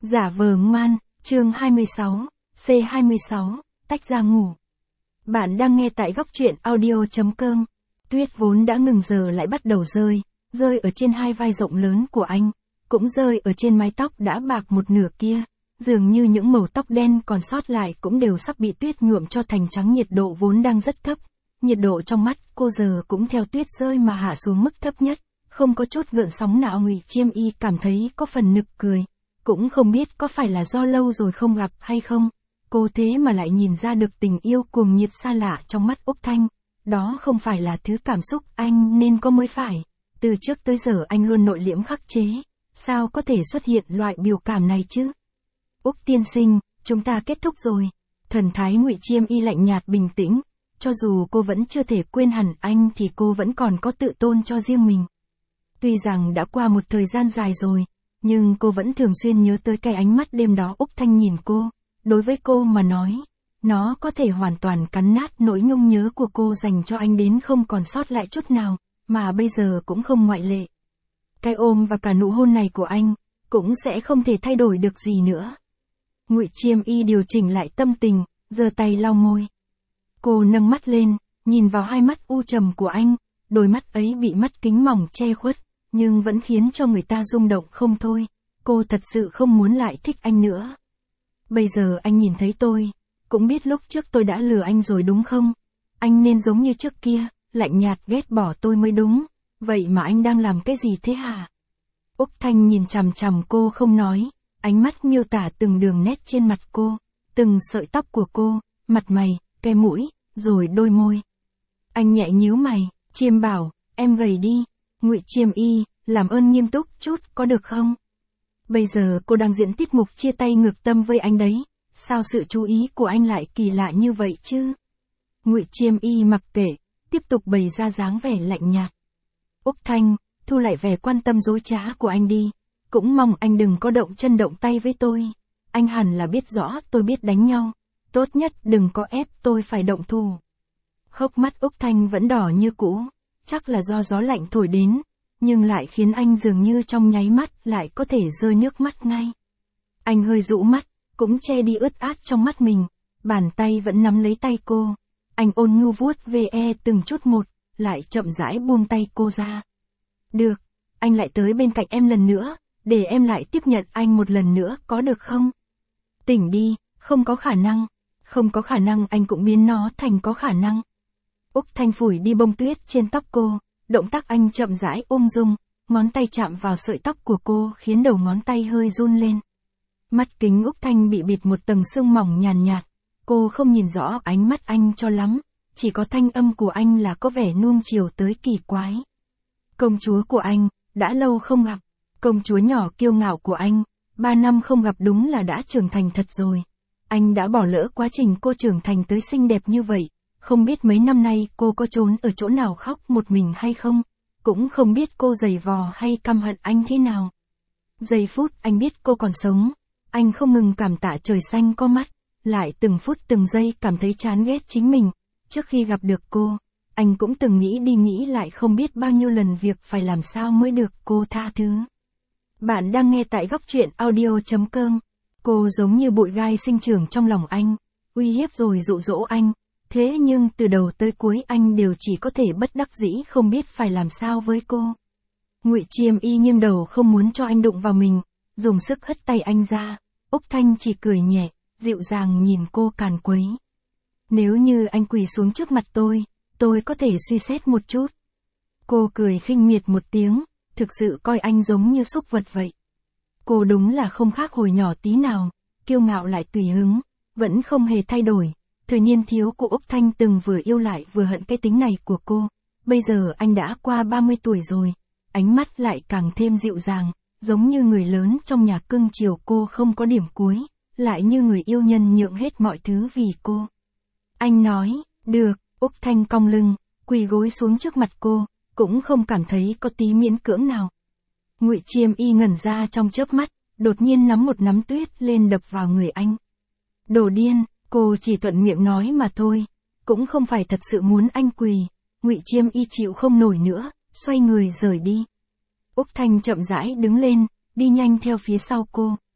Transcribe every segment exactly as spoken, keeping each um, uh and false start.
Giả vờ ngoan, chương hai mươi sáu, C hai mươi sáu, tách ra ngủ. Bạn đang nghe tại góc truyện audio chấm com. Tuyết vốn đã ngừng giờ lại bắt đầu rơi, rơi ở trên hai vai rộng lớn của anh, cũng rơi ở trên mái tóc đã bạc một nửa kia. Dường như những màu tóc đen còn sót lại cũng đều sắp bị tuyết nhuộm cho thành trắng. Nhiệt độ vốn đang rất thấp, nhiệt độ trong mắt cô giờ cũng theo tuyết rơi mà hạ xuống mức thấp nhất, không có chút gợn sóng nào. Ngụy Chiêm Y cảm thấy có phần nực cười. Cũng không biết có phải là do lâu rồi không gặp hay không, cô thế mà lại nhìn ra được tình yêu cuồng nhiệt xa lạ trong mắt Úc Thanh. Đó không phải là thứ cảm xúc anh nên có mới phải. Từ trước tới giờ anh luôn nội liễm khắc chế, sao có thể xuất hiện loại biểu cảm này chứ? Úc tiên sinh, chúng ta kết thúc rồi. Thần thái Ngụy Chiêm Y lạnh nhạt bình tĩnh, cho dù cô vẫn chưa thể quên hẳn anh thì cô vẫn còn có tự tôn cho riêng mình. Tuy rằng đã qua một thời gian dài rồi, nhưng cô vẫn thường xuyên nhớ tới cái ánh mắt đêm đó Úc Thanh nhìn cô. Đối với cô mà nói, nó có thể hoàn toàn cắn nát nỗi nhung nhớ của cô dành cho anh đến không còn sót lại chút nào, mà bây giờ cũng không ngoại lệ. Cái ôm và cả nụ hôn này của anh, cũng sẽ không thể thay đổi được gì nữa. Ngụy Chiêm Y điều chỉnh lại tâm tình, giơ tay lau môi. Cô nâng mắt lên, nhìn vào hai mắt u trầm của anh, đôi mắt ấy bị mắt kính mỏng che khuất, nhưng vẫn khiến cho người ta rung động không thôi. Cô thật sự không muốn lại thích anh nữa. Bây giờ anh nhìn thấy tôi, cũng biết lúc trước tôi đã lừa anh rồi đúng không? Anh nên giống như trước kia, lạnh nhạt ghét bỏ tôi mới đúng. Vậy mà anh đang làm cái gì thế hả? Úc Thanh nhìn chằm chằm cô không nói, ánh mắt miêu tả từng đường nét trên mặt cô, từng sợi tóc của cô, mặt mày, cái mũi, rồi đôi môi. Anh nhẹ nhíu mày, Chiêm bảo, em gầy đi. Ngụy Chiêm Y, làm ơn nghiêm túc chút có được không? Bây giờ cô đang diễn tiết mục chia tay ngược tâm với anh đấy, sao sự chú ý của anh lại kỳ lạ như vậy chứ? Ngụy Chiêm Y mặc kệ, tiếp tục bày ra dáng vẻ lạnh nhạt. Úc Thanh, thu lại vẻ quan tâm dối trá của anh đi, cũng mong anh đừng có động chân động tay với tôi. Anh hẳn là biết rõ tôi biết đánh nhau, tốt nhất đừng có ép tôi phải động thủ. Hốc mắt Úc Thanh vẫn đỏ như cũ, chắc là do gió lạnh thổi đến, nhưng lại khiến anh dường như trong nháy mắt lại có thể rơi nước mắt ngay. Anh hơi rũ mắt, cũng che đi ướt át trong mắt mình, bàn tay vẫn nắm lấy tay cô. Anh ôn nhu vuốt ve từng chút một, lại chậm rãi buông tay cô ra. Được, anh lại tới bên cạnh em lần nữa, để em lại tiếp nhận anh một lần nữa có được không? Tỉnh đi, không có khả năng, không có khả năng anh cũng biến nó thành có khả năng. Úc Thanh phủi đi bông tuyết trên tóc cô, động tác anh chậm rãi ung dung, ngón tay chạm vào sợi tóc của cô khiến đầu ngón tay hơi run lên. Mắt kính Úc Thanh bị bịt một tầng sương mỏng nhàn nhạt, cô không nhìn rõ ánh mắt anh cho lắm, chỉ có thanh âm của anh là có vẻ nuông chiều tới kỳ quái. Công chúa của anh, đã lâu không gặp, công chúa nhỏ kiêu ngạo của anh, ba năm không gặp đúng là đã trưởng thành thật rồi. Anh đã bỏ lỡ quá trình cô trưởng thành tới xinh đẹp như vậy. Không biết mấy năm nay cô có trốn ở chỗ nào khóc một mình hay không, cũng không biết cô giày vò hay căm hận anh thế nào. Giây phút anh biết cô còn sống, anh không ngừng cảm tạ trời xanh có mắt, lại từng phút từng giây cảm thấy chán ghét chính mình. Trước khi gặp được cô, anh cũng từng nghĩ đi nghĩ lại không biết bao nhiêu lần việc phải làm sao mới được cô tha thứ. Bạn đang nghe tại góc truyện audio chấm com. Cô giống như bụi gai sinh trưởng trong lòng anh, uy hiếp rồi dụ dỗ anh. Thế nhưng từ đầu tới cuối anh đều chỉ có thể bất đắc dĩ không biết phải làm sao với cô. Ngụy Chiêm Y nghiêng đầu không muốn cho anh đụng vào mình, dùng sức hất tay anh ra. Úc Thanh chỉ cười nhẹ, dịu dàng nhìn cô càn quấy. Nếu như anh quỳ xuống trước mặt tôi, tôi có thể suy xét một chút. Cô cười khinh miệt một tiếng, thực sự coi anh giống như súc vật vậy. Cô đúng là không khác hồi nhỏ tí nào, kiêu ngạo lại tùy hứng, vẫn không hề thay đổi. Thời niên thiếu của Úc Thanh từng vừa yêu lại vừa hận cái tính này của cô. Bây giờ anh đã qua ba mươi tuổi rồi, ánh mắt lại càng thêm dịu dàng, giống như người lớn trong nhà cưng chiều cô không có điểm cuối, lại như người yêu nhân nhượng hết mọi thứ vì cô. Anh nói, được, Úc Thanh cong lưng, quỳ gối xuống trước mặt cô, cũng không cảm thấy có tí miễn cưỡng nào. Ngụy Chiêm Y ngẩn ra trong chớp mắt, đột nhiên nắm một nắm tuyết lên đập vào người anh. Đồ điên! Cô chỉ thuận miệng nói mà thôi, cũng không phải thật sự muốn anh quỳ. Ngụy Chiêm Y chịu không nổi nữa, xoay người rời đi. Úc Thanh chậm rãi đứng lên, đi nhanh theo phía sau cô.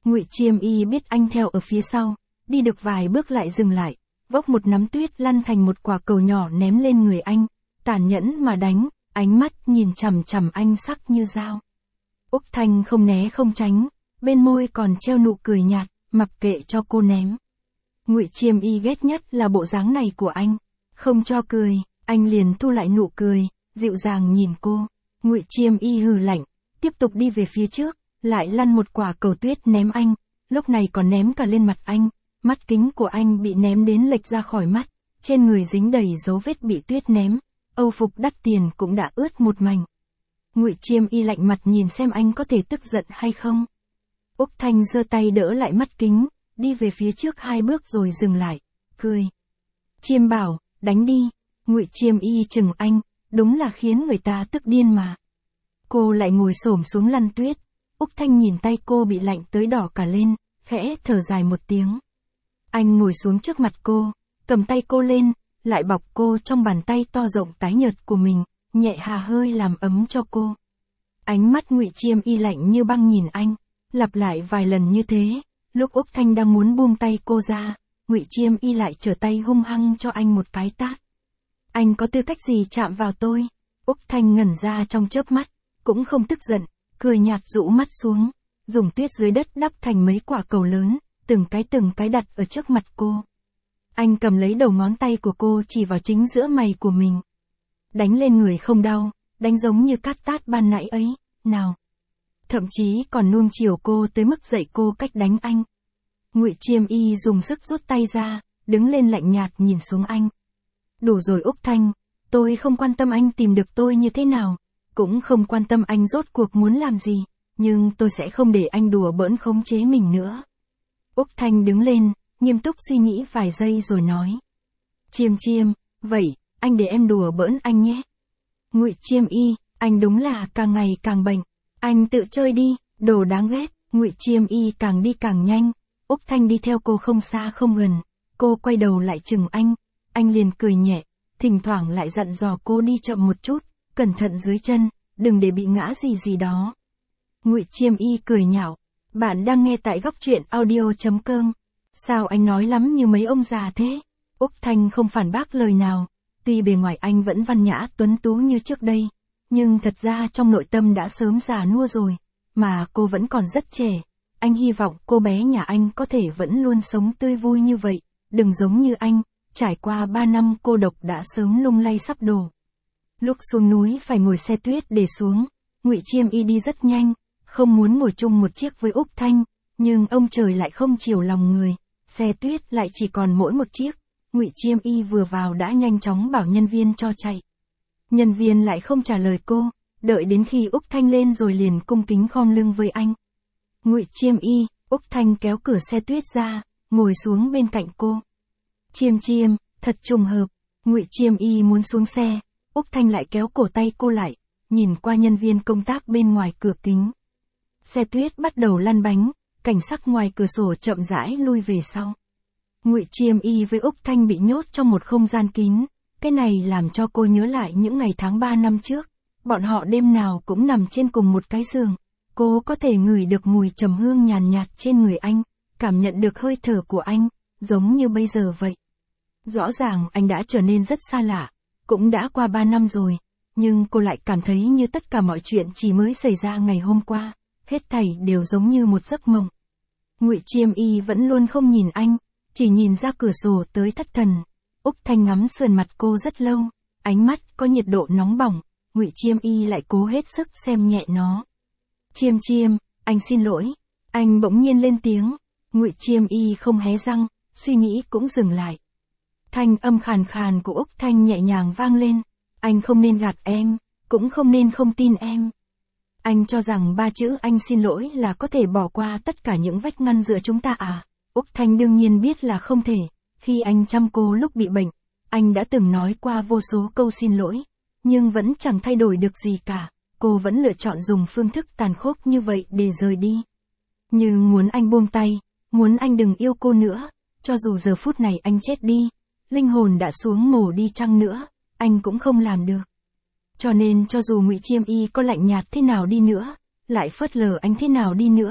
Ngụy Chiêm Y biết anh theo ở phía sau, đi được vài bước lại dừng lại, vốc một nắm tuyết lăn thành một quả cầu nhỏ ném lên người anh, tàn nhẫn mà đánh, ánh mắt nhìn chằm chằm anh sắc như dao. Úc Thanh không né không tránh, bên môi còn treo nụ cười nhạt, mặc kệ cho cô ném. Ngụy Chiêm Y ghét nhất là bộ dáng này của anh, không cho cười, anh liền thu lại nụ cười, dịu dàng nhìn cô. Ngụy Chiêm Y hừ lạnh, tiếp tục đi về phía trước, lại lăn một quả cầu tuyết ném anh, lúc này còn ném cả lên mặt anh, mắt kính của anh bị ném đến lệch ra khỏi mắt, trên người dính đầy dấu vết bị tuyết ném, âu phục đắt tiền cũng đã ướt một mảnh. Ngụy Chiêm Y lạnh mặt nhìn xem anh có thể tức giận hay không. Úc Thanh giơ tay đỡ lại mắt kính, đi về phía trước hai bước rồi dừng lại, cười. Chiêm bảo, đánh đi. Ngụy Chiêm Y chừng anh, đúng là khiến người ta tức điên mà. Cô lại ngồi xổm xuống lăn tuyết. Úc Thanh nhìn tay cô bị lạnh tới đỏ cả lên, khẽ thở dài một tiếng. Anh ngồi xuống trước mặt cô, cầm tay cô lên, lại bọc cô trong bàn tay to rộng tái nhợt của mình, nhẹ hà hơi làm ấm cho cô. Ánh mắt Ngụy Chiêm Y lạnh như băng nhìn anh, lặp lại vài lần như thế. Lúc Úc Thanh đang muốn buông tay cô ra, Ngụy Chiêm Y lại trở tay hung hăng cho anh một cái tát. Anh có tư cách gì chạm vào tôi? Úc Thanh ngẩn ra trong chớp mắt, cũng không tức giận, cười nhạt rũ mắt xuống, dùng tuyết dưới đất đắp thành mấy quả cầu lớn, từng cái từng cái đặt ở trước mặt cô. Anh cầm lấy đầu ngón tay của cô chỉ vào chính giữa mày của mình. Đánh lên người không đau, đánh giống như cát tát ban nãy ấy, nào. Thậm chí còn nuông chiều cô tới mức dạy cô cách đánh anh. Ngụy Chiêm Y dùng sức rút tay ra, đứng lên lạnh nhạt nhìn xuống anh. Đủ rồi Úc Thanh, tôi không quan tâm anh tìm được tôi như thế nào, cũng không quan tâm anh rốt cuộc muốn làm gì, nhưng tôi sẽ không để anh đùa bỡn khống chế mình nữa. Úc Thanh đứng lên, nghiêm túc suy nghĩ vài giây rồi nói. Chiêm Chiêm, vậy, anh để em đùa bỡn anh nhé. Ngụy Chiêm Y, anh đúng là càng ngày càng bệnh. Anh tự chơi đi, đồ đáng ghét. Ngụy Chiêm Y càng đi càng nhanh, Úc Thanh đi theo cô không xa không gần, cô quay đầu lại chừng anh, anh liền cười nhẹ, thỉnh thoảng lại dặn dò cô đi chậm một chút, cẩn thận dưới chân, đừng để bị ngã gì gì đó. Ngụy Chiêm Y cười nhạo, bạn đang nghe tại góc truyện audio chấm com. Sao anh nói lắm như mấy ông già thế? Úc Thanh không phản bác lời nào, tuy bề ngoài anh vẫn văn nhã tuấn tú như trước đây, nhưng thật ra trong nội tâm đã sớm già nua rồi, mà cô vẫn còn rất trẻ. Anh hy vọng cô bé nhà anh có thể vẫn luôn sống tươi vui như vậy, đừng giống như anh, trải qua ba năm cô độc đã sớm lung lay sắp đổ. Lúc xuống núi phải ngồi xe tuyết để xuống, Ngụy Chiêm Y đi rất nhanh, không muốn ngồi chung một chiếc với Úc Thanh, nhưng ông trời lại không chiều lòng người, xe tuyết lại chỉ còn mỗi một chiếc. Ngụy Chiêm Y vừa vào đã nhanh chóng bảo nhân viên cho chạy. Nhân viên lại không trả lời cô, đợi đến khi Úc Thanh lên rồi liền cung kính khom lưng với anh. Ngụy Chiêm Y, Úc Thanh kéo cửa xe tuyết ra, ngồi xuống bên cạnh cô. Chiêm Chiêm, thật trùng hợp. Ngụy Chiêm Y muốn xuống xe, Úc Thanh lại kéo cổ tay cô lại, nhìn qua nhân viên công tác bên ngoài cửa kính. Xe tuyết bắt đầu lăn bánh, cảnh sắc ngoài cửa sổ chậm rãi lui về sau. Ngụy Chiêm Y với Úc Thanh bị nhốt trong một không gian kín, cái này làm cho cô nhớ lại những ngày tháng ba năm trước, bọn họ đêm nào cũng nằm trên cùng một cái giường, cô có thể ngửi được mùi trầm hương nhàn nhạt trên người anh, cảm nhận được hơi thở của anh, giống như bây giờ vậy. Rõ ràng anh đã trở nên rất xa lạ, cũng đã qua ba năm rồi, nhưng cô lại cảm thấy như tất cả mọi chuyện chỉ mới xảy ra ngày hôm qua, hết thảy đều giống như một giấc mộng. Ngụy Chiêm Y vẫn luôn không nhìn anh, chỉ nhìn ra cửa sổ tới thất thần. Úc Thanh ngắm sườn mặt cô rất lâu, ánh mắt có nhiệt độ nóng bỏng, Ngụy Chiêm Y lại cố hết sức xem nhẹ nó. Chiêm Chiêm, anh xin lỗi. Anh bỗng nhiên lên tiếng, Ngụy Chiêm Y không hé răng, suy nghĩ cũng dừng lại. Thanh âm khàn khàn của Úc Thanh nhẹ nhàng vang lên, anh không nên gạt em, cũng không nên không tin em. Anh cho rằng ba chữ anh xin lỗi là có thể bỏ qua tất cả những vách ngăn giữa chúng ta à? Úc Thanh đương nhiên biết là không thể, khi anh chăm cô lúc bị bệnh, anh đã từng nói qua vô số câu xin lỗi, nhưng vẫn chẳng thay đổi được gì cả, cô vẫn lựa chọn dùng phương thức tàn khốc như vậy để rời đi. Nhưng muốn anh buông tay, muốn anh đừng yêu cô nữa, cho dù giờ phút này anh chết đi, linh hồn đã xuống mồ đi chăng nữa, anh cũng không làm được. Cho nên cho dù Ngụy Chiêm Y có lạnh nhạt thế nào đi nữa, lại phớt lờ anh thế nào đi nữa,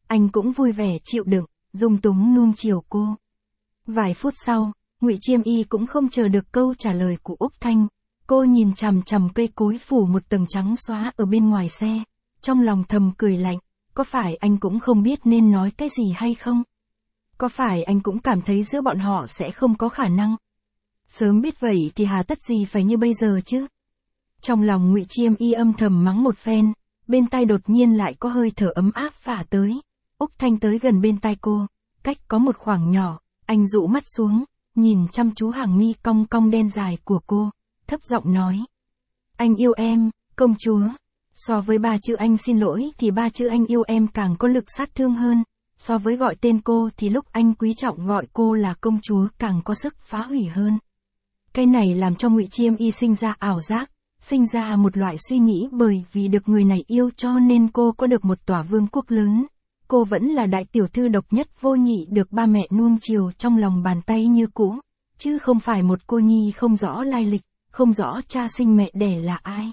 anh cũng vui vẻ chịu đựng, dung túng nuông chiều cô. Vài phút sau, Ngụy Chiêm Y cũng không chờ được câu trả lời của Úc Thanh. Cô nhìn chằm chằm cây cối phủ một tầng trắng xóa ở bên ngoài xe, trong lòng thầm cười lạnh, có phải anh cũng không biết nên nói cái gì hay không? Có phải anh cũng cảm thấy giữa bọn họ sẽ không có khả năng? Sớm biết vậy thì hà tất gì phải như bây giờ chứ? Trong lòng Ngụy Chiêm Y âm thầm mắng một phen, bên tai đột nhiên lại có hơi thở ấm áp phả tới. Úc Thanh tới gần bên tai cô, cách có một khoảng nhỏ, anh dụ mắt xuống, nhìn chăm chú hàng mi cong cong đen dài của cô, thấp giọng nói. Anh yêu em, công chúa. So với ba chữ anh xin lỗi thì ba chữ anh yêu em càng có lực sát thương hơn. So với gọi tên cô thì lúc anh quý trọng gọi cô là công chúa càng có sức phá hủy hơn. Cái này làm cho Ngụy Chiêm Y sinh ra ảo giác, sinh ra một loại suy nghĩ bởi vì được người này yêu cho nên cô có được một tòa vương quốc lớn. Cô vẫn là đại tiểu thư độc nhất vô nhị được ba mẹ nuông chiều trong lòng bàn tay như cũ, chứ không phải một cô nhi không rõ lai lịch, không rõ cha sinh mẹ đẻ là ai.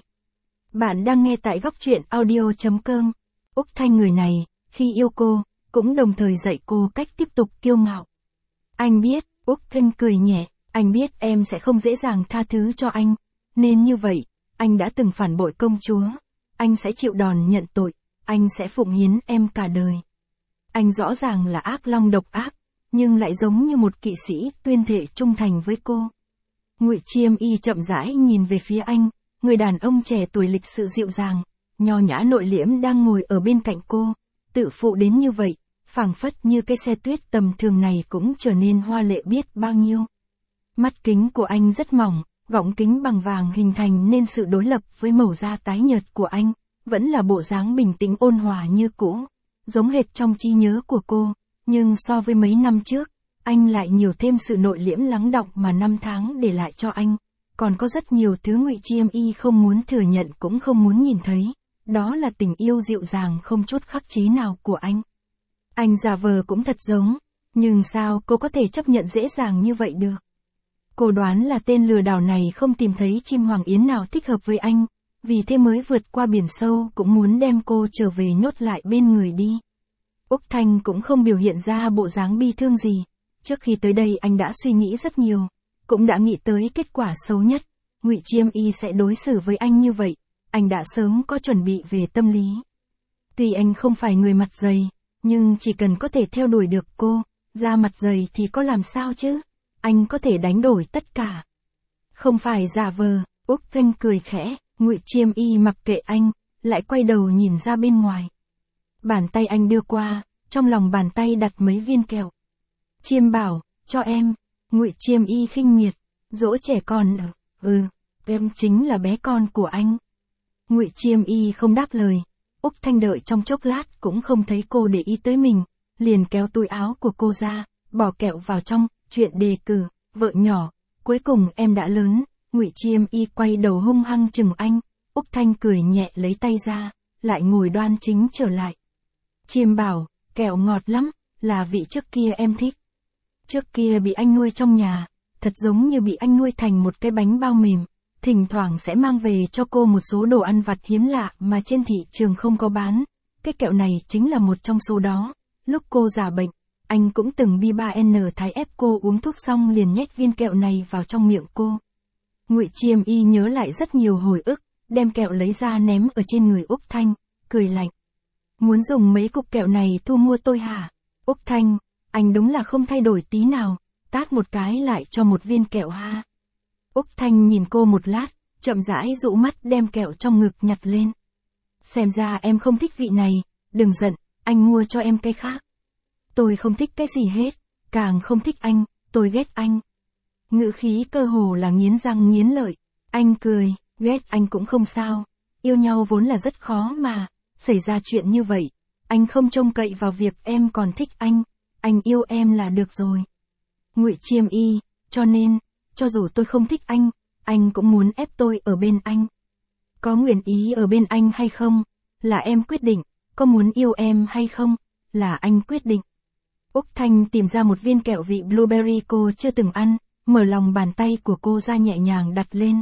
Bạn đang nghe tại góc truyện audio chấm com. Úc Thanh người này, khi yêu cô, cũng đồng thời dạy cô cách tiếp tục kiêu ngạo. Anh biết, Úc Thanh cười nhẹ, anh biết em sẽ không dễ dàng tha thứ cho anh, nên như vậy, anh đã từng phản bội công chúa, anh sẽ chịu đòn nhận tội, anh sẽ phụng hiến em cả đời. Anh rõ ràng là ác long độc ác, nhưng lại giống như một kỵ sĩ tuyên thệ trung thành với cô. Ngụy Chiêm Y chậm rãi nhìn về phía anh, người đàn ông trẻ tuổi lịch sự dịu dàng, nho nhã nội liễm đang ngồi ở bên cạnh cô, tự phụ đến như vậy, phảng phất như cái xe tuyết tầm thường này cũng trở nên hoa lệ biết bao nhiêu. Mắt kính của anh rất mỏng, gọng kính bằng vàng hình thành nên sự đối lập với màu da tái nhợt của anh, vẫn là bộ dáng bình tĩnh ôn hòa như cũ, giống hệt trong trí nhớ của cô, nhưng so với mấy năm trước, anh lại nhiều thêm sự nội liễm lắng đọng mà năm tháng để lại cho anh. Còn có rất nhiều thứ Ngụy Chiêm Y không muốn thừa nhận cũng không muốn nhìn thấy, đó là tình yêu dịu dàng không chút khắc chế nào của anh. Anh giả vờ cũng thật giống, nhưng sao cô có thể chấp nhận dễ dàng như vậy được? Cô đoán là tên lừa đảo này không tìm thấy chim hoàng yến nào thích hợp với anh, vì thế mới vượt qua biển sâu cũng muốn đem cô trở về nhốt lại bên người đi. Úc Thanh cũng không biểu hiện ra bộ dáng bi thương gì, trước khi tới đây anh đã suy nghĩ rất nhiều, cũng đã nghĩ tới kết quả xấu nhất, Ngụy Chiêm Y sẽ đối xử với anh như vậy, anh đã sớm có chuẩn bị về tâm lý. Tuy anh không phải người mặt dày, nhưng chỉ cần có thể theo đuổi được cô, da mặt dày thì có làm sao chứ, anh có thể đánh đổi tất cả. Không phải giả vờ, Úc Thanh cười khẽ, Ngụy Chiêm Y mặc kệ anh, lại quay đầu nhìn ra bên ngoài. Bàn tay anh đưa qua, trong lòng bàn tay đặt mấy viên kẹo. Chiêm bảo, cho em. Ngụy Chiêm Y khinh miệt, dỗ trẻ con ở, ừ, em chính là bé con của anh. Ngụy Chiêm Y không đáp lời, Úc Thanh đợi trong chốc lát cũng không thấy cô để ý tới mình, liền kéo túi áo của cô ra, bỏ kẹo vào trong, chuyện đề cử, vợ nhỏ, cuối cùng em đã lớn. Ngụy Chiêm Y quay đầu hung hăng chừng anh, Úc Thanh cười nhẹ lấy tay ra, lại ngồi đoan chính trở lại. Chiêm bảo, kẹo ngọt lắm, là vị trước kia em thích. Trước kia bị anh nuôi trong nhà, thật giống như bị anh nuôi thành một cái bánh bao mềm, thỉnh thoảng sẽ mang về cho cô một số đồ ăn vặt hiếm lạ mà trên thị trường không có bán. Cái kẹo này chính là một trong số đó. Lúc cô già bệnh, anh cũng từng bi ba en thái ép cô uống thuốc xong liền nhét viên kẹo này vào trong miệng cô. Ngụy Chiêm Y nhớ lại rất nhiều hồi ức, đem kẹo lấy ra ném ở trên người Úc Thanh, cười lạnh. Muốn dùng mấy cục kẹo này thu mua tôi hả? Úc Thanh, anh đúng là không thay đổi tí nào, tát một cái lại cho một viên kẹo ha. Úc Thanh nhìn cô một lát, chậm rãi dụ mắt đem kẹo trong ngực nhặt lên. Xem ra em không thích vị này, đừng giận, anh mua cho em cái khác. Tôi không thích cái gì hết, càng không thích anh, tôi ghét anh. Ngữ khí cơ hồ là nghiến răng nghiến lợi, anh cười, ghét anh cũng không sao, yêu nhau vốn là rất khó mà, xảy ra chuyện như vậy, anh không trông cậy vào việc em còn thích anh, anh yêu em là được rồi. Ngụy Chiêm Y, cho nên, cho dù tôi không thích anh, anh cũng muốn ép tôi ở bên anh. Có nguyện ý ở bên anh hay không, là em quyết định, có muốn yêu em hay không, là anh quyết định. Úc Thanh tìm ra một viên kẹo vị blueberry cô chưa từng ăn, mở lòng bàn tay của cô ra nhẹ nhàng đặt lên.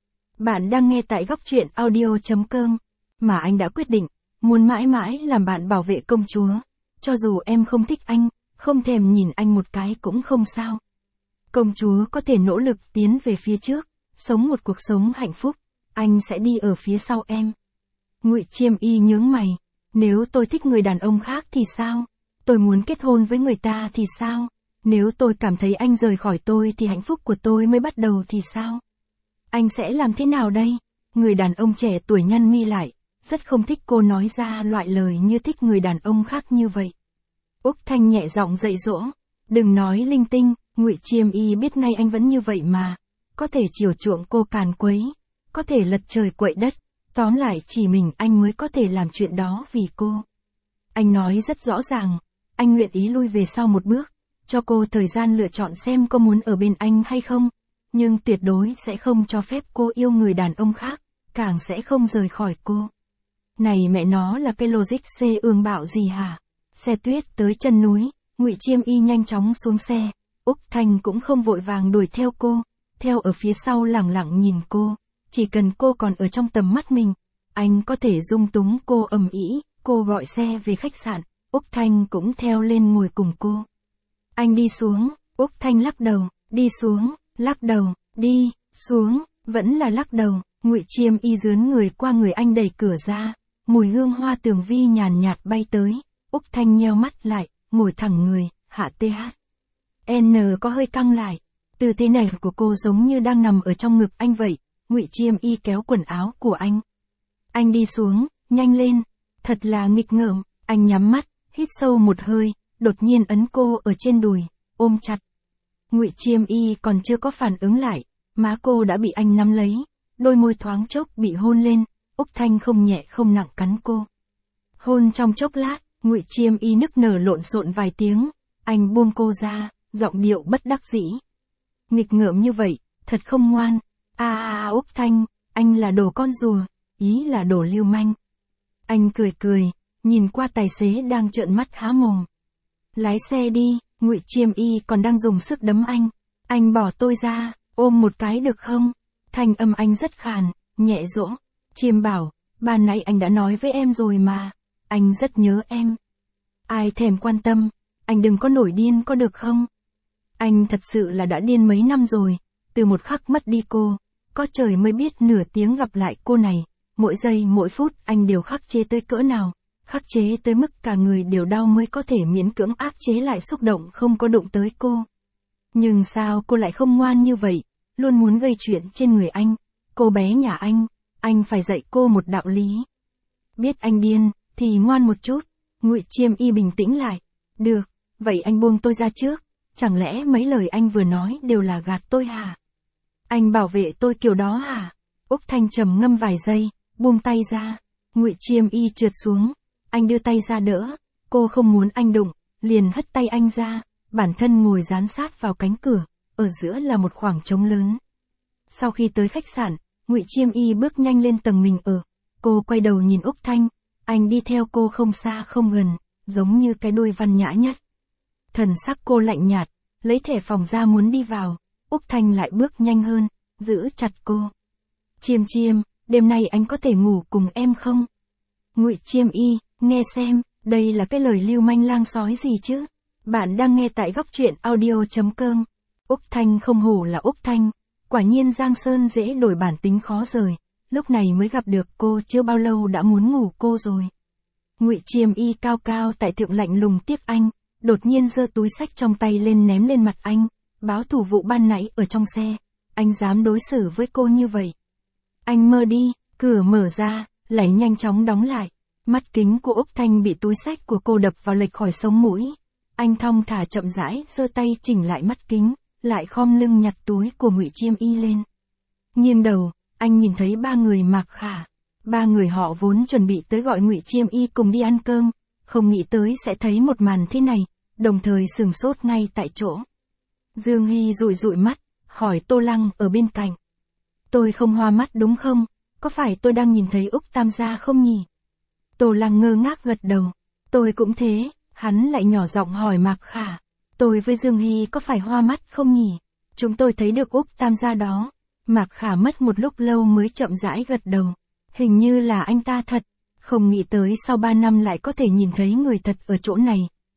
Bạn đang nghe tại góc truyện audio chấm com, mà anh đã quyết định, muốn mãi mãi làm bạn bảo vệ công chúa, cho dù em không thích anh, không thèm nhìn anh một cái cũng không sao. Công chúa có thể nỗ lực tiến về phía trước, sống một cuộc sống hạnh phúc, anh sẽ đi ở phía sau em. Ngụy Chiêm Y nhướng mày, nếu tôi thích người đàn ông khác thì sao? Tôi muốn kết hôn với người ta thì sao? Nếu tôi cảm thấy anh rời khỏi tôi thì hạnh phúc của tôi mới bắt đầu thì sao? Anh sẽ làm thế nào đây? Người đàn ông trẻ tuổi nhăn mi lại, rất không thích cô nói ra loại lời như thích người đàn ông khác như vậy. Úc Thanh nhẹ giọng dạy dỗ, đừng nói linh tinh, Ngụy Chiêm Y biết ngay anh vẫn như vậy mà, có thể chiều chuộng cô càn quấy, có thể lật trời quậy đất, tóm lại chỉ mình anh mới có thể làm chuyện đó vì cô. Anh nói rất rõ ràng, anh nguyện ý lui về sau một bước, cho cô thời gian lựa chọn xem có muốn ở bên anh hay không, nhưng tuyệt đối sẽ không cho phép cô yêu người đàn ông khác, càng sẽ không rời khỏi cô. Này mẹ nó là cái logic xe ương bạo gì hả? Xe tuyết tới chân núi, Ngụy Chiêm Y nhanh chóng xuống xe, Úc Thanh cũng không vội vàng đuổi theo cô, theo ở phía sau lẳng lặng nhìn cô, chỉ cần cô còn ở trong tầm mắt mình, anh có thể dung túng cô ầm ĩ, cô gọi xe về khách sạn, Úc Thanh cũng theo lên ngồi cùng cô. Anh đi xuống, Úc Thanh lắc đầu, đi xuống, lắc đầu, đi, xuống, vẫn là lắc đầu, Ngụy Chiêm Y dướn người qua người anh đẩy cửa ra, mùi hương hoa tường vi nhàn nhạt bay tới, Úc Thanh nheo mắt lại, ngồi thẳng người, hạ tê hát. N có hơi căng lại, tư thế này của cô giống như đang nằm ở trong ngực anh vậy, Ngụy Chiêm Y kéo quần áo của anh. Anh đi xuống, nhanh lên, thật là nghịch ngợm, anh nhắm mắt, hít sâu một hơi, đột nhiên ấn cô ở trên đùi, ôm chặt. Ngụy Chiêm Y còn chưa có phản ứng lại, má cô đã bị anh nắm lấy, đôi môi thoáng chốc bị hôn lên, Úc Thanh không nhẹ không nặng cắn cô. Hôn trong chốc lát, Ngụy Chiêm Y nức nở lộn xộn vài tiếng, anh buông cô ra, giọng điệu bất đắc dĩ. Nghịch ngợm như vậy, thật không ngoan. À à à Úc Thanh, anh là đồ con rùa, ý là đồ lưu manh. Anh cười cười, nhìn qua tài xế đang trợn mắt há mồm. Lái xe đi, Ngụy Chiêm Y còn đang dùng sức đấm anh. Anh bỏ tôi ra, ôm một cái được không? Thanh âm anh rất khàn, nhẹ dỗ. Chiêm bảo, ban nãy anh đã nói với em rồi mà, anh rất nhớ em. Ai thèm quan tâm, anh đừng có nổi điên có được không? Anh thật sự là đã điên mấy năm rồi, từ một khắc mất đi cô, có trời mới biết nửa tiếng gặp lại cô này, mỗi giây mỗi phút anh đều khắc chế tới cỡ nào, khắc chế tới mức cả người đều đau mới có thể miễn cưỡng áp chế lại xúc động không có đụng tới cô. Nhưng sao cô lại không ngoan như vậy, luôn muốn gây chuyện trên người anh, cô bé nhà anh, anh phải dạy cô một đạo lý. Biết anh điên, thì ngoan một chút, Ngụy Chiêm Y bình tĩnh lại. Được, vậy anh buông tôi ra trước, chẳng lẽ mấy lời anh vừa nói đều là gạt tôi hả? Anh bảo vệ tôi kiểu đó hả? Úc Thanh trầm ngâm vài giây, buông tay ra, Ngụy Chiêm Y trượt xuống, anh đưa tay ra đỡ, cô không muốn anh đụng, liền hất tay anh ra, bản thân ngồi dán sát vào cánh cửa, ở giữa là một khoảng trống lớn. Sau khi tới khách sạn, Ngụy Chiêm Y bước nhanh lên tầng mình ở, cô quay đầu nhìn Úc Thanh, anh đi theo cô không xa không gần, giống như cái đuôi văn nhã nhất. Thần sắc cô lạnh nhạt, lấy thẻ phòng ra muốn đi vào, Úc Thanh lại bước nhanh hơn, giữ chặt cô. Chiêm Chiêm, đêm nay anh có thể ngủ cùng em không? Ngụy Chiêm Y, nghe xem, đây là cái lời lưu manh lang sói gì chứ? Bạn đang nghe tại góc truyện audio chấm com. Úc Thanh không hổ là Úc Thanh, quả nhiên Giang Sơn dễ đổi bản tính khó rời, lúc này mới gặp được cô chưa bao lâu đã muốn ngủ cô rồi. Ngụy Chiêm Y cao cao tại thượng lạnh lùng tiếp anh, đột nhiên giơ túi xách trong tay lên ném lên mặt anh, báo thủ vụ ban nãy ở trong xe, anh dám đối xử với cô như vậy. Anh mơ đi, cửa mở ra, lấy nhanh chóng đóng lại, mắt kính của Úc Thanh bị túi xách của cô đập vào lệch khỏi sống mũi. Anh thong thả chậm rãi giơ tay chỉnh lại mắt kính, lại khom lưng nhặt túi của Ngụy Chiêm Y lên. Nghiêng đầu, anh nhìn thấy ba người Mạc Khả. Ba người họ vốn chuẩn bị tới gọi Ngụy Chiêm Y cùng đi ăn cơm, không nghĩ tới sẽ thấy một màn thế này, đồng thời sửng sốt ngay tại chỗ. Dương Hy dụi dụi mắt, hỏi Tô Lăng ở bên cạnh. Tôi không hoa mắt đúng không? Có phải tôi đang nhìn thấy Úc Tam gia không nhỉ? Tô Lăng ngơ ngác gật đầu. Tôi cũng thế, hắn lại nhỏ giọng hỏi Mạc Khả. Tôi với Dương Hy có phải hoa mắt không nhỉ? Chúng tôi thấy được Úc Tam gia đó. Mạc Khả mất một lúc lâu mới chậm rãi gật đầu. Hình như là anh ta thật. Không nghĩ tới sau ba năm lại có thể nhìn thấy người thật ở chỗ này,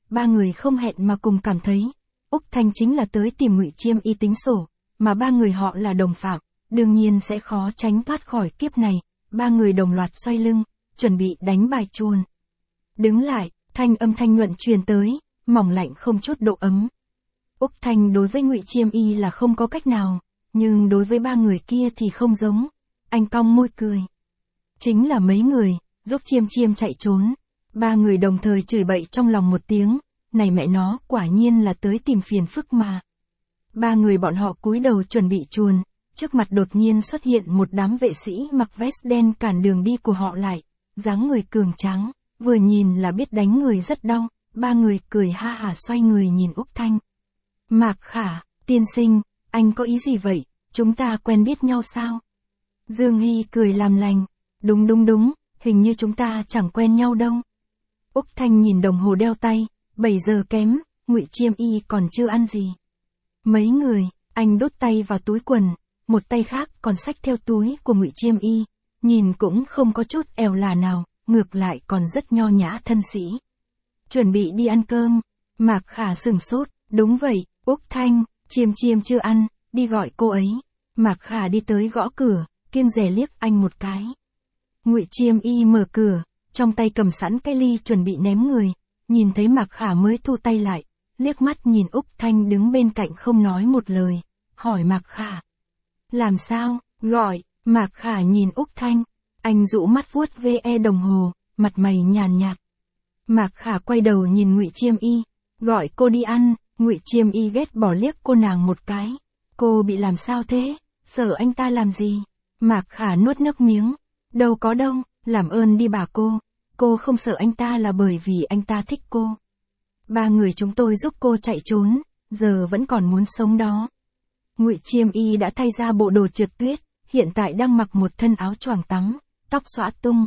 ba người không hẹn mà cùng cảm thấy, Úc Thanh chính là tới tìm Ngụy Chiêm Y tính sổ, mà ba người họ là đồng phạm, đương nhiên sẽ khó tránh thoát khỏi kiếp này. Ba người đồng loạt xoay lưng, chuẩn bị đánh bài chuồn. Đứng lại, thanh âm thanh nhuận truyền tới, mỏng lạnh không chút độ ấm. Úc Thanh đối với Ngụy Chiêm Y là không có cách nào, nhưng đối với ba người kia thì không giống. Anh cong môi cười. Chính là mấy người, giúp Chiêm Chiêm chạy trốn. Ba người đồng thời chửi bậy trong lòng một tiếng, này mẹ nó, quả nhiên là tới tìm phiền phức mà. Ba người bọn họ cúi đầu chuẩn bị chuồn, trước mặt đột nhiên xuất hiện một đám vệ sĩ mặc vest đen cản đường đi của họ lại, dáng người cường tráng, vừa nhìn là biết đánh người rất đau. Ba người cười ha hả xoay người nhìn Úc Thanh. Mạc Khả, tiên sinh, anh có ý gì vậy, chúng ta quen biết nhau sao? Dương Hy cười làm lành, đúng đúng đúng, hình như chúng ta chẳng quen nhau đâu. Úc Thanh nhìn đồng hồ đeo tay, bảy giờ kém, Ngụy Chiêm Y còn chưa ăn gì. Mấy người, anh đút tay vào túi quần, một tay khác còn xách theo túi của Ngụy Chiêm Y, nhìn cũng không có chút èo là nào, ngược lại còn rất nho nhã thân sĩ. Chuẩn bị đi ăn cơm, Mạc Khả sửng sốt, đúng vậy, Úc Thanh, Chiêm Chiêm chưa ăn, đi gọi cô ấy. Mạc Khả đi tới gõ cửa, kiêng dè liếc anh một cái. Ngụy Chiêm Y mở cửa, trong tay cầm sẵn cái ly chuẩn bị ném người, nhìn thấy Mạc Khả mới thu tay lại, liếc mắt nhìn Úc Thanh đứng bên cạnh không nói một lời, hỏi Mạc Khả. Làm sao, gọi, Mạc Khả nhìn Úc Thanh, anh rũ mắt vuốt ve đồng hồ, mặt mày nhàn nhạt. Mạc Khả quay đầu nhìn Ngụy Chiêm Y, gọi cô đi ăn. Ngụy Chiêm Y ghét bỏ liếc cô nàng một cái. Cô bị làm sao thế, sợ anh ta làm gì? Mạc Khả nuốt nước miếng, đâu có đâu, làm ơn đi bà cô, cô không sợ anh ta là bởi vì anh ta thích cô. Ba người chúng tôi giúp cô chạy trốn, giờ vẫn còn muốn sống đó. Ngụy Chiêm Y đã thay ra bộ đồ trượt tuyết, hiện tại đang mặc một thân áo choàng tắm, tóc xõa tung.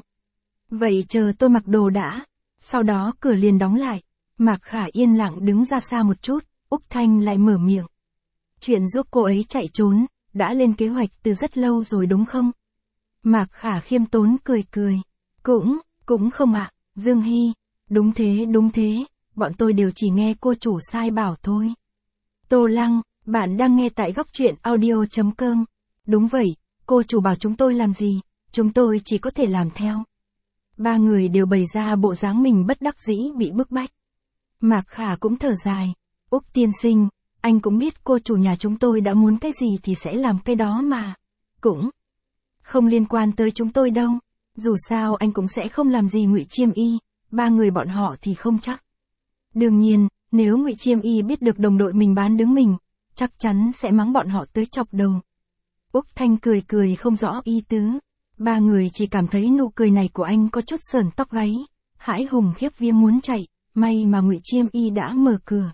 Vậy chờ tôi mặc đồ đã, sau đó cửa liền đóng lại. Mạc Khả yên lặng đứng ra xa một chút, Úc Thanh lại mở miệng. Chuyện giúp cô ấy chạy trốn, đã lên kế hoạch từ rất lâu rồi đúng không? Mạc Khả khiêm tốn cười cười. Cũng, cũng không ạ, Dương Hy. Đúng thế đúng thế, bọn tôi đều chỉ nghe cô chủ sai bảo thôi. Tô Lăng, bạn đang nghe tại góc truyện audio chấm com. Đúng vậy, cô chủ bảo chúng tôi làm gì, chúng tôi chỉ có thể làm theo. Ba người đều bày ra bộ dáng mình bất đắc dĩ bị bức bách. Mạc Khả cũng thở dài. Úc tiên sinh, anh cũng biết cô chủ nhà chúng tôi đã muốn cái gì thì sẽ làm cái đó mà. Cũng không liên quan tới chúng tôi đâu. Dù sao anh cũng sẽ không làm gì Ngụy Chiêm Y, ba người bọn họ thì không chắc. Đương nhiên, nếu Ngụy Chiêm Y biết được đồng đội mình bán đứng mình, chắc chắn sẽ mắng bọn họ tới chọc đầu. Úc Thanh cười cười không rõ ý tứ. Ba người chỉ cảm thấy nụ cười này của anh có chút sởn tóc gáy, hãi hùng khiếp vía muốn chạy. May mà Ngụy Chiêm Y đã mở cửa.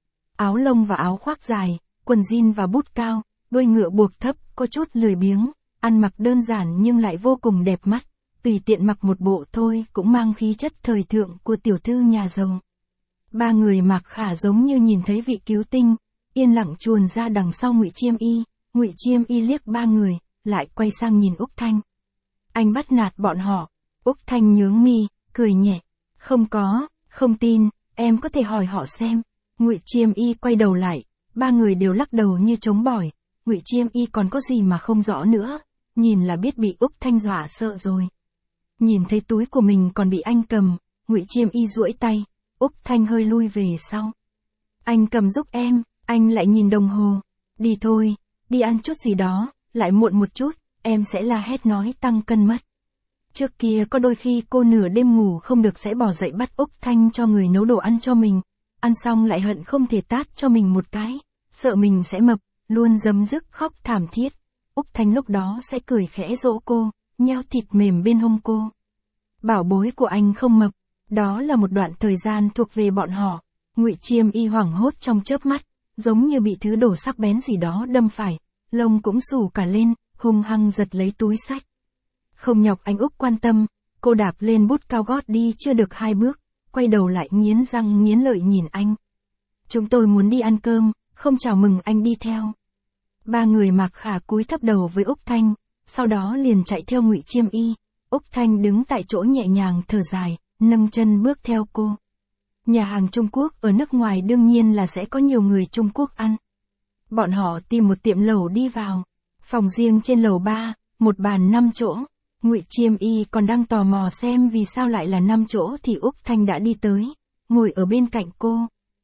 Áo lông và áo khoác dài, quần jean và bút cao, đuôi ngựa buộc thấp, có chút lười biếng, ăn mặc đơn giản nhưng lại vô cùng đẹp mắt, tùy tiện mặc một bộ thôi cũng mang khí chất thời thượng của tiểu thư nhà giàu. Ba người Mạc Khả giống như nhìn thấy vị cứu tinh, yên lặng chuồn ra đằng sau Ngụy Chiêm Y. Ngụy Chiêm Y liếc ba người, lại quay sang nhìn Úc Thanh. Anh bắt nạt bọn họ. Úc Thanh nhướng mi, cười nhẹ. Không có. Không tin, em có thể hỏi họ xem. Ngụy Chiêm Y quay đầu lại, ba người đều lắc đầu như trống bỏi. Ngụy Chiêm Y còn có gì mà không rõ nữa, nhìn là biết bị Úc Thanh dọa sợ rồi. Nhìn thấy túi của mình còn bị anh cầm, Ngụy Chiêm Y duỗi tay, Úc Thanh hơi lui về sau. Anh cầm giúp em, anh lại nhìn đồng hồ. Đi thôi, đi ăn chút gì đó, lại muộn một chút, em sẽ la hét nói tăng cân mất. Trước kia có đôi khi cô nửa đêm ngủ không được sẽ bỏ dậy bắt Úc Thanh cho người nấu đồ ăn cho mình, ăn xong lại hận không thể tát cho mình một cái, sợ mình sẽ mập, luôn dấm dứt khóc thảm thiết. Úc Thanh lúc đó sẽ cười khẽ dỗ cô, nheo thịt mềm bên hông cô. Bảo bối của anh không mập, đó là một đoạn thời gian thuộc về bọn họ. Ngụy Chiêm Y hoảng hốt trong chớp mắt, giống như bị thứ đổ sắc bén gì đó đâm phải, lông cũng xù cả lên, hung hăng giật lấy túi xách. Không nhọc anh Úc quan tâm, cô đạp lên bút cao gót đi chưa được hai bước, quay đầu lại nghiến răng nghiến lợi nhìn anh. Chúng tôi muốn đi ăn cơm, không chào mừng anh đi theo. Ba người Mạc Khả cúi thấp đầu với Úc Thanh, sau đó liền chạy theo Ngụy Chiêm Y. Úc Thanh đứng tại chỗ nhẹ nhàng thở dài, nâng chân bước theo cô. Nhà hàng Trung Quốc ở nước ngoài đương nhiên là sẽ có nhiều người Trung Quốc ăn. Bọn họ tìm một tiệm lẩu đi vào. Phòng riêng trên lầu ba, một bàn năm chỗ. Ngụy Chiêm Y còn đang tò mò xem vì sao lại là năm chỗ thì Úc Thanh đã đi tới, ngồi ở bên cạnh cô.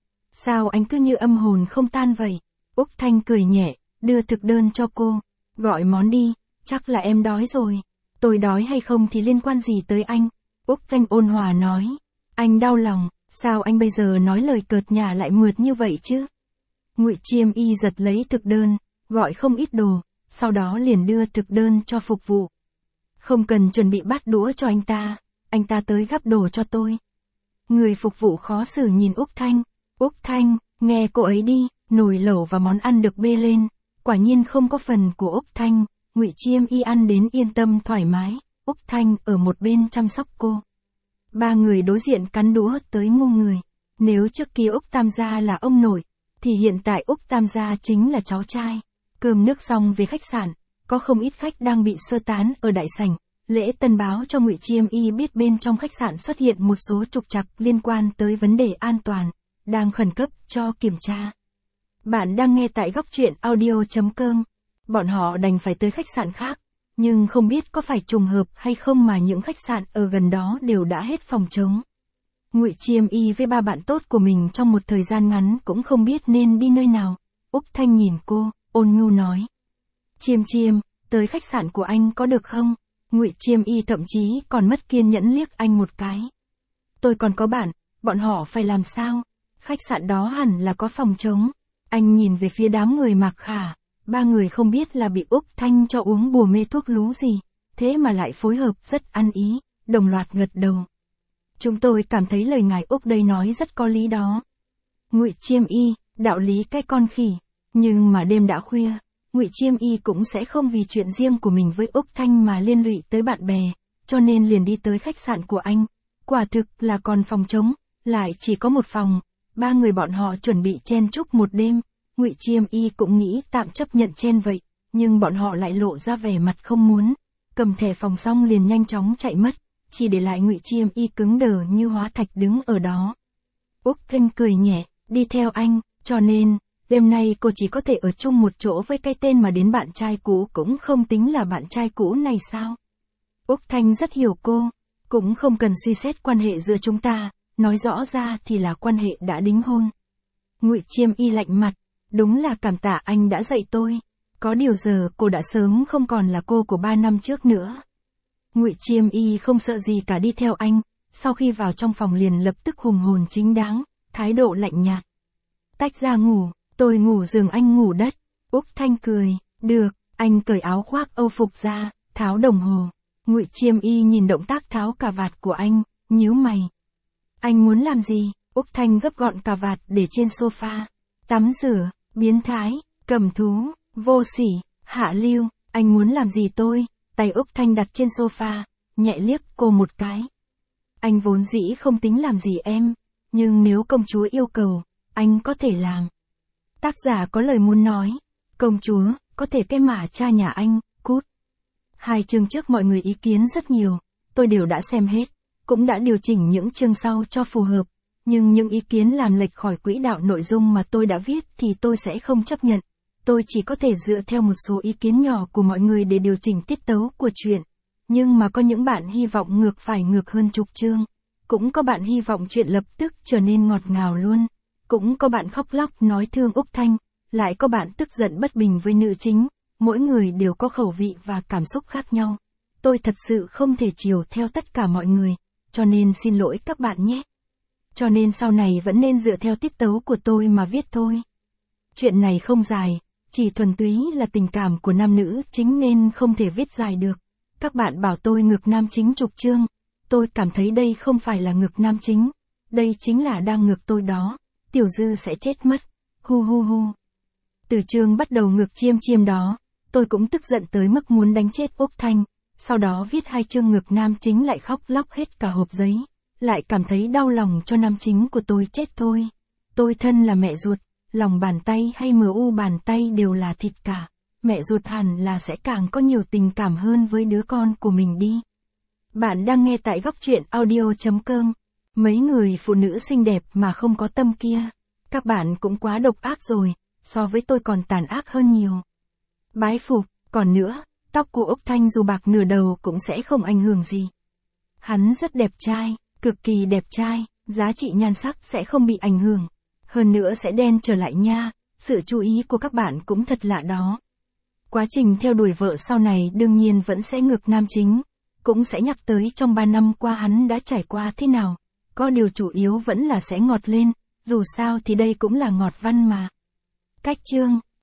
Sao anh cứ như âm hồn không tan vậy? Úc Thanh cười nhẹ, đưa thực đơn cho cô. Gọi món đi, chắc là em đói rồi. Tôi đói hay không thì liên quan gì tới anh? Úc Thanh ôn hòa nói. Anh đau lòng, sao anh bây giờ nói lời cợt nhả lại mượt như vậy chứ? Ngụy Chiêm Y giật lấy thực đơn, gọi không ít đồ, sau đó liền đưa thực đơn cho phục vụ. Không cần chuẩn bị bát đũa cho anh ta, anh ta tới gắp đồ cho tôi. Người phục vụ khó xử nhìn Úc Thanh. Úc Thanh, nghe cô ấy đi, nồi lẩu và món ăn được bê lên. Quả nhiên không có phần của Úc Thanh, Ngụy Chiêm Y ăn đến yên tâm thoải mái, Úc Thanh ở một bên chăm sóc cô. Ba người đối diện cắn đũa tới ngu người. Nếu trước kia Úc Tam gia là ông nội, thì hiện tại Úc Tam gia chính là cháu trai. Cơm nước xong về khách sạn, có không ít khách đang bị sơ tán ở đại sảnh. Lễ Tân báo cho Ngụy Chiêm Y biết bên trong khách sạn xuất hiện một số trục trặc liên quan tới vấn đề an toàn, đang khẩn cấp cho kiểm tra. Bạn đang nghe tại góc truyện audio chấm com. Bọn họ đành phải tới khách sạn khác, nhưng không biết có phải trùng hợp hay không mà những khách sạn ở gần đó đều đã hết phòng trống. Ngụy Chiêm Y với ba bạn tốt của mình trong một thời gian ngắn cũng không biết nên đi nơi nào. Úc Thanh nhìn cô, ôn nhu nói. Chiêm Chiêm, tới khách sạn của anh có được không? Ngụy Chiêm Y thậm chí còn mất kiên nhẫn liếc anh một cái. Tôi còn có bạn, bọn họ phải làm sao? Khách sạn đó hẳn là có phòng trống. Anh nhìn về phía đám người Mạc Khả, ba người không biết là bị Úc Thanh cho uống bùa mê thuốc lú gì, thế mà lại phối hợp rất ăn ý, đồng loạt gật đầu. Chúng tôi cảm thấy lời ngài Úc đây nói rất có lý đó. Ngụy Chiêm Y, đạo lý cái con khỉ, nhưng mà đêm đã khuya, Ngụy Chiêm Y cũng sẽ không vì chuyện riêng của mình với Úc Thanh mà liên lụy tới bạn bè, cho nên liền đi tới khách sạn của anh. Quả thực là còn phòng trống, lại chỉ có một phòng, ba người bọn họ chuẩn bị chen chúc một đêm. Ngụy Chiêm Y cũng nghĩ tạm chấp nhận chen vậy, nhưng bọn họ lại lộ ra vẻ mặt không muốn, cầm thẻ phòng xong liền nhanh chóng chạy mất, chỉ để lại Ngụy Chiêm Y cứng đờ như hóa thạch đứng ở đó. Úc Thanh cười nhẹ, đi theo anh, cho nên, đêm nay cô chỉ có thể ở chung một chỗ với cái tên mà đến bạn trai cũ cũng không tính là bạn trai cũ này sao? Úc Thanh rất hiểu cô, cũng không cần suy xét quan hệ giữa chúng ta, nói rõ ra thì là quan hệ đã đính hôn. Ngụy Chiêm Y lạnh mặt, đúng là cảm tạ anh đã dạy tôi, có điều giờ cô đã sớm không còn là cô của ba năm trước nữa. Ngụy Chiêm Y không sợ gì cả đi theo anh, sau khi vào trong phòng liền lập tức hùng hồn chính đáng, thái độ lạnh nhạt. Tách ra ngủ, tôi ngủ giường anh ngủ đất. Úc Thanh cười, được, anh cởi áo khoác âu phục ra, tháo đồng hồ. Ngụy Chiêm Y nhìn động tác tháo cà vạt của anh, nhíu mày. Anh muốn làm gì? Úc Thanh gấp gọn cà vạt để trên sofa. Tắm rửa, biến thái, cầm thú, vô sỉ, hạ lưu, anh muốn làm gì tôi? Tay Úc Thanh đặt trên sofa, nhẹ liếc cô một cái. Anh vốn dĩ không tính làm gì em, nhưng nếu công chúa yêu cầu, anh có thể làm. Tác giả có lời muốn nói, công chúa, có thể cái mả cha nhà anh, cút. Hai chương trước mọi người ý kiến rất nhiều, tôi đều đã xem hết, cũng đã điều chỉnh những chương sau cho phù hợp, nhưng những ý kiến làm lệch khỏi quỹ đạo nội dung mà tôi đã viết thì tôi sẽ không chấp nhận. Tôi chỉ có thể dựa theo một số ý kiến nhỏ của mọi người để điều chỉnh tiết tấu của chuyện. Nhưng mà có những bạn hy vọng ngược phải ngược hơn chục chương. Cũng có bạn hy vọng chuyện lập tức trở nên ngọt ngào luôn. Cũng có bạn khóc lóc nói thương Úc Thanh. Lại có bạn tức giận bất bình với nữ chính. Mỗi người đều có khẩu vị và cảm xúc khác nhau. Tôi thật sự không thể chiều theo tất cả mọi người. Cho nên xin lỗi các bạn nhé. Cho nên sau này vẫn nên dựa theo tiết tấu của tôi mà viết thôi. Chuyện này không dài. Chỉ thuần túy là tình cảm của nam nữ chính nên không thể viết dài được. Các bạn bảo tôi ngược nam chính chục chương. Tôi cảm thấy đây không phải là ngược nam chính. Đây chính là đang ngược tôi đó. Tiểu Dư sẽ chết mất. Hu hu hu. Từ chương bắt đầu ngược Chiêm Chiêm đó, tôi cũng tức giận tới mức muốn đánh chết Úc Thanh. Sau đó viết hai chương ngược nam chính lại khóc lóc hết cả hộp giấy. Lại cảm thấy đau lòng cho nam chính của tôi chết thôi. Tôi thân là mẹ ruột. Lòng bàn tay hay mờ u bàn tay đều là thịt cả. Mẹ ruột hẳn là sẽ càng có nhiều tình cảm hơn với đứa con của mình đi. Bạn đang nghe tại góc truyện audio chấm com. Mấy người phụ nữ xinh đẹp mà không có tâm kia. Các bạn cũng quá độc ác rồi, so với tôi còn tàn ác hơn nhiều. Bái phục, còn nữa, tóc của Úc Thanh dù bạc nửa đầu cũng sẽ không ảnh hưởng gì. Hắn rất đẹp trai, cực kỳ đẹp trai, giá trị nhan sắc sẽ không bị ảnh hưởng. Hơn nữa sẽ đen trở lại nha, sự chú ý của các bạn cũng thật lạ đó. Quá trình theo đuổi vợ sau này đương nhiên vẫn sẽ ngược nam chính, cũng sẽ nhắc tới trong ba năm qua hắn đã trải qua thế nào. Có điều chủ yếu vẫn là sẽ ngọt lên, dù sao thì đây cũng là ngọt văn mà. Cách chương